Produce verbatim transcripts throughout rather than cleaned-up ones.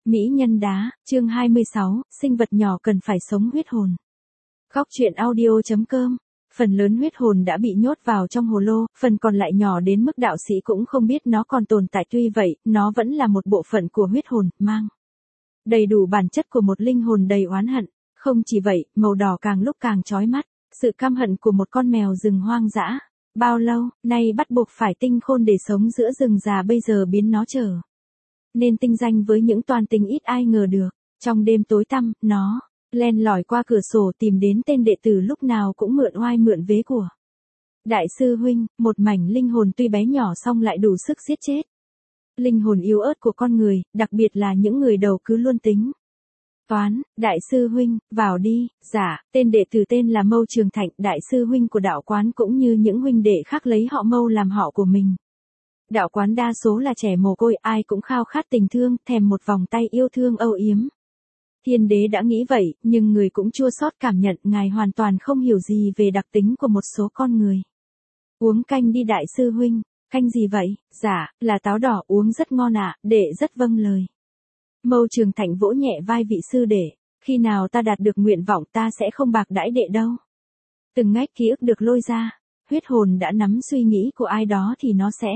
Mỹ nhân đá, chương hai mươi sáu, sinh vật nhỏ cần phải sống huyết hồn. Góc truyện audio chấm com. Phần lớn huyết hồn đã bị nhốt vào trong hồ lô, phần còn lại nhỏ đến mức đạo sĩ cũng không biết nó còn tồn tại, tuy vậy, nó vẫn là một bộ phận của huyết hồn, mang đầy đủ bản chất của một linh hồn đầy oán hận. Không chỉ vậy, màu đỏ càng lúc càng chói mắt, sự căm hận của một con mèo rừng hoang dã. Bao lâu, nay bắt buộc phải tinh khôn để sống giữa rừng già, bây giờ biến nó trở nên tinh danh với những toàn tình ít ai ngờ được. Trong đêm tối tăm, nó len lỏi qua cửa sổ tìm đến tên đệ tử lúc nào cũng mượn oai mượn vế của đại sư huynh, một mảnh linh hồn tuy bé nhỏ song lại đủ sức giết chết. Linh hồn yếu ớt của con người, đặc biệt là những người đầu cứ luôn tính toán. Đại sư huynh, vào đi. Dạ, tên đệ tử tên là Mâu Trường Thạnh, đại sư huynh của đạo quán cũng như những huynh đệ khác lấy họ Mâu làm họ của mình. Đạo quán đa số là trẻ mồ côi, ai cũng khao khát tình thương, thèm một vòng tay yêu thương âu yếm. Thiên đế đã nghĩ vậy, nhưng người cũng chua xót cảm nhận ngài hoàn toàn không hiểu gì về đặc tính của một số con người. Uống canh đi đại sư huynh. Canh gì vậy? Dạ, là táo đỏ, uống rất ngon ạ, à, đệ rất vâng lời. Mâu Trường Thạnh vỗ nhẹ vai vị sư đệ, khi nào ta đạt được nguyện vọng ta sẽ không bạc đãi đệ đâu. Từng ngách ký ức được lôi ra, huyết hồn đã nắm suy nghĩ của ai đó thì nó sẽ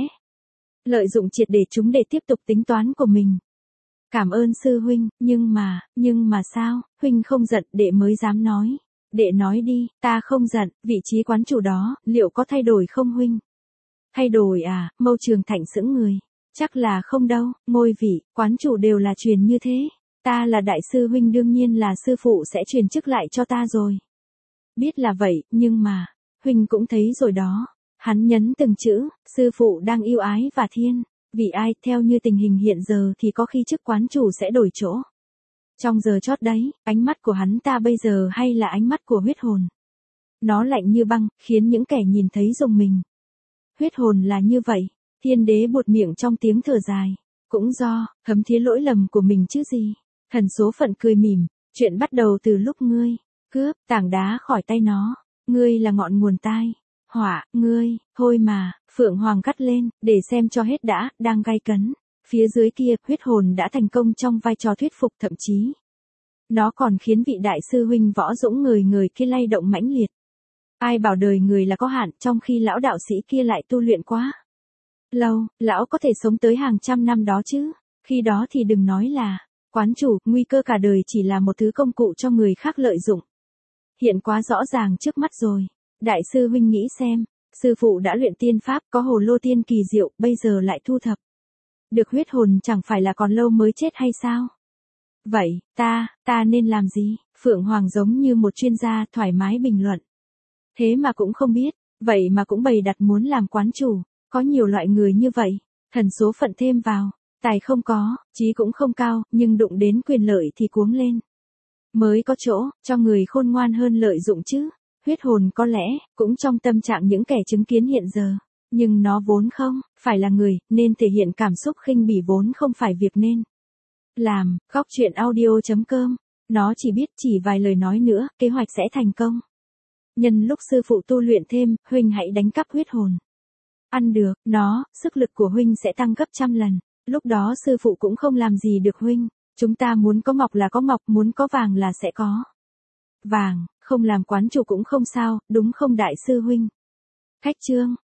lợi dụng triệt để chúng để tiếp tục tính toán của mình. Cảm ơn sư huynh, nhưng mà, nhưng mà sao, huynh không giận, đệ mới dám nói. Đệ nói đi, ta không giận, vị trí quán chủ đó, liệu có thay đổi không huynh? Thay đổi à? Mâu Trường Thạnh sững người. Chắc là không đâu, ngôi vị, quán chủ đều là truyền như thế. Ta là đại sư huynh, đương nhiên là sư phụ sẽ truyền chức lại cho ta rồi. Biết là vậy, nhưng mà, huynh cũng thấy rồi đó. Hắn nhấn từng chữ, sư phụ đang yêu ái và thiên. Vì ai, theo như tình hình hiện giờ thì có khi chức quán chủ sẽ đổi chỗ. Trong giờ chót đấy, ánh mắt của hắn ta bây giờ hay là ánh mắt của huyết hồn. Nó lạnh như băng, khiến những kẻ nhìn thấy rùng mình. Huyết hồn là như vậy. Thiên đế buột miệng trong tiếng thở dài. Cũng do, thấm thía lỗi lầm của mình chứ gì. Thần số phận cười mỉm, chuyện bắt đầu từ lúc ngươi cướp tảng đá khỏi tay nó. Ngươi là ngọn nguồn tai họa, ngươi, thôi mà, Phượng Hoàng cắt lên, để xem cho hết đã, đang gay cấn. Phía dưới kia, huyết hồn đã thành công trong vai trò thuyết phục, thậm chí nó còn khiến vị đại sư huynh Võ Dũng người người kia lay động mãnh liệt. Ai bảo đời người là có hạn, trong khi lão đạo sĩ kia lại tu luyện quá lâu, lão có thể sống tới hàng trăm năm đó chứ. Khi đó thì đừng nói là quán chủ, nguy cơ cả đời chỉ là một thứ công cụ cho người khác lợi dụng. Hiện quá rõ ràng trước mắt rồi. Đại sư huynh nghĩ xem, sư phụ đã luyện tiên pháp, có hồ lô tiên kỳ diệu, bây giờ lại thu thập được huyết hồn, chẳng phải là còn lâu mới chết hay sao? Vậy, ta, ta nên làm gì? Phượng Hoàng giống như một chuyên gia thoải mái bình luận. Thế mà cũng không biết, vậy mà cũng bày đặt muốn làm quán chủ. Có nhiều loại người như vậy, thần số phận thêm vào, tài không có, trí cũng không cao, nhưng đụng đến quyền lợi thì cuống lên. Mới có chỗ, cho người khôn ngoan hơn lợi dụng chứ. Huyết hồn có lẽ, cũng trong tâm trạng những kẻ chứng kiến hiện giờ. Nhưng nó vốn không, phải là người, nên thể hiện cảm xúc khinh bỉ vốn không phải việc nên làm. Góc truyện audio chấm com. Nó chỉ biết chỉ vài lời nói nữa, kế hoạch sẽ thành công. Nhân lúc sư phụ tu luyện thêm, huynh hãy đánh cắp huyết hồn. Ăn được, nó, sức lực của huynh sẽ tăng gấp trăm lần. Lúc đó sư phụ cũng không làm gì được huynh. Chúng ta muốn có ngọc là có ngọc, muốn có vàng là sẽ có vàng, không làm quán chủ cũng không sao, đúng không đại sư huynh? Khách chương.